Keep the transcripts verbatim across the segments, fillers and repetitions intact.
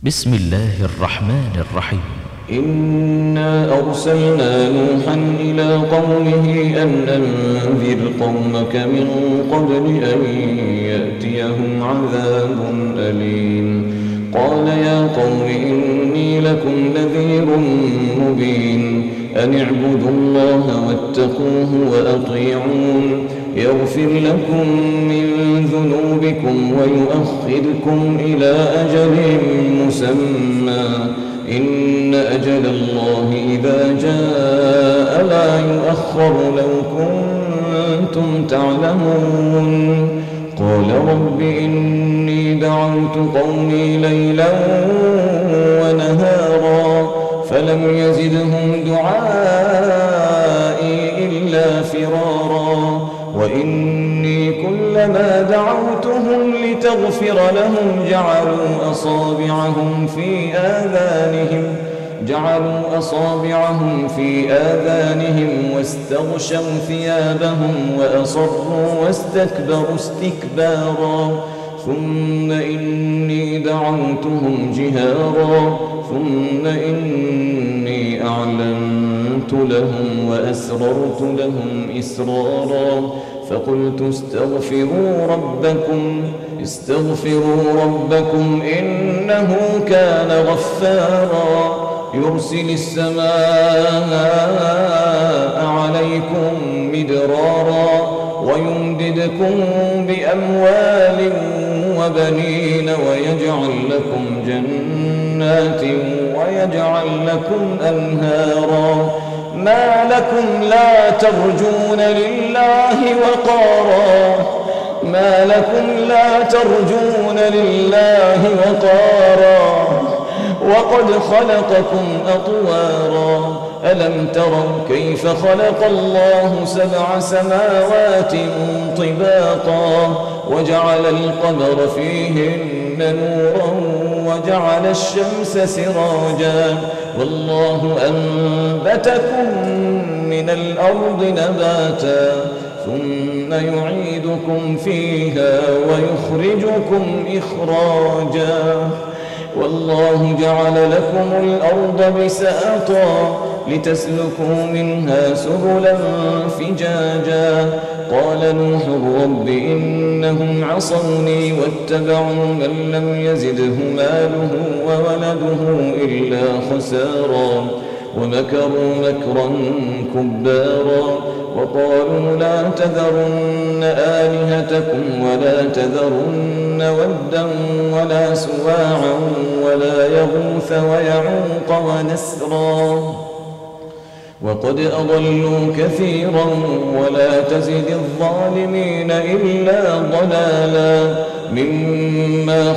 بسم الله الرحمن الرحيم. إنا أرسلنا نوحا إلى قومه أن أنذر قومك من قبل أن يأتيهم عذاب أليم. قال يا قوم إني لكم نذير مبين أن اعبدوا الله واتقوه وأطيعون يغفر لكم من ذنوبكم ويؤخركم إلى أجل مسمى إن أجل الله إذا جاء لا يؤخر لو كنتم تعلمون. قال رب إني دعوت قومي ليلا ونهارا فلم يزدهم دعائي إلا فرارا وإني كلما دعوتهم لتغفر لهم جعلوا أصابعهم في آذانهم جعلوا أصابعهم في آذانهم واستغشوا ثيابهم وأصروا واستكبروا استكبارا ثم إني دعوتهم جهارا ثم إني أعلنت لهم وأسررت لهم إسرارا فقلت استغفروا ربكم استغفروا ربكم إنه كان غفارا يرسل السماء عليكم مدرارا ويمددكم بأموال وبنين ويجعل لكم جنات ويجعل لكم أنهارا ما لكم لا ترجون لله وقارا ما لكم لا ترجون لله وقارا وقد خلقكم أطوارا ألم تروا كيف خلق الله سبع سماوات طباقا وجعل القمر فيهن نورا وجعل الشمس سراجا والله أنبتكم من الأرض نباتا ثم يعيدكم فيها ويخرجكم إخراجا والله جعل لكم الأرض بساطا لتسلكوا منها سبلا فجاجا قال نوح رب إنهم عصوني واتبعوا من لم يزده ماله وولده إلا خسارا ومكروا مكرا كبارا وقالوا لا تذرن آلهتكم ولا تذرن ودا ولا سواعا ولا يغوث ويعوق ونسرا وقد أضلوا كثيرا ولا تزد الظالمين إلا ضلالا مما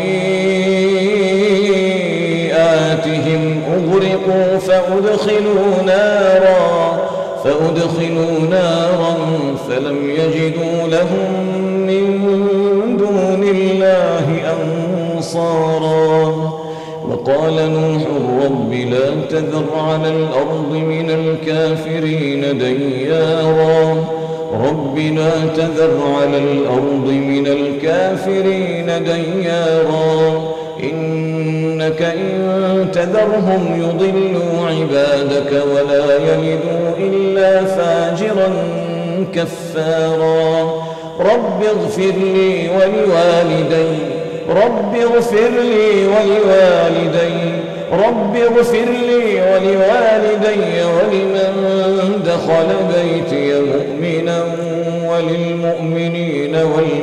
خطيئاتهم أغرقوا فأدخلوا نارا فأدخلوا نارا فلم يجدوا لهم من دون الله أنصارا وقال نوح رب لا تذر على الأرض من الكافرين ديارا رب لا تذر على الأرض من الكافرين ديارا إنك إن تذرهم يضلوا عبادك ولا يلدوا إلا فاجرا كفارا رب اغفر لي ولوالدي رب اغفر لي ولوالدي رب اغفر لي ولوالدي ولمن دخل بيتي مؤمنا وللمؤمنين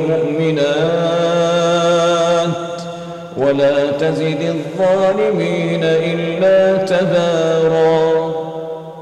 والمؤمنات ولا تزد الظالمين إلا تبارا.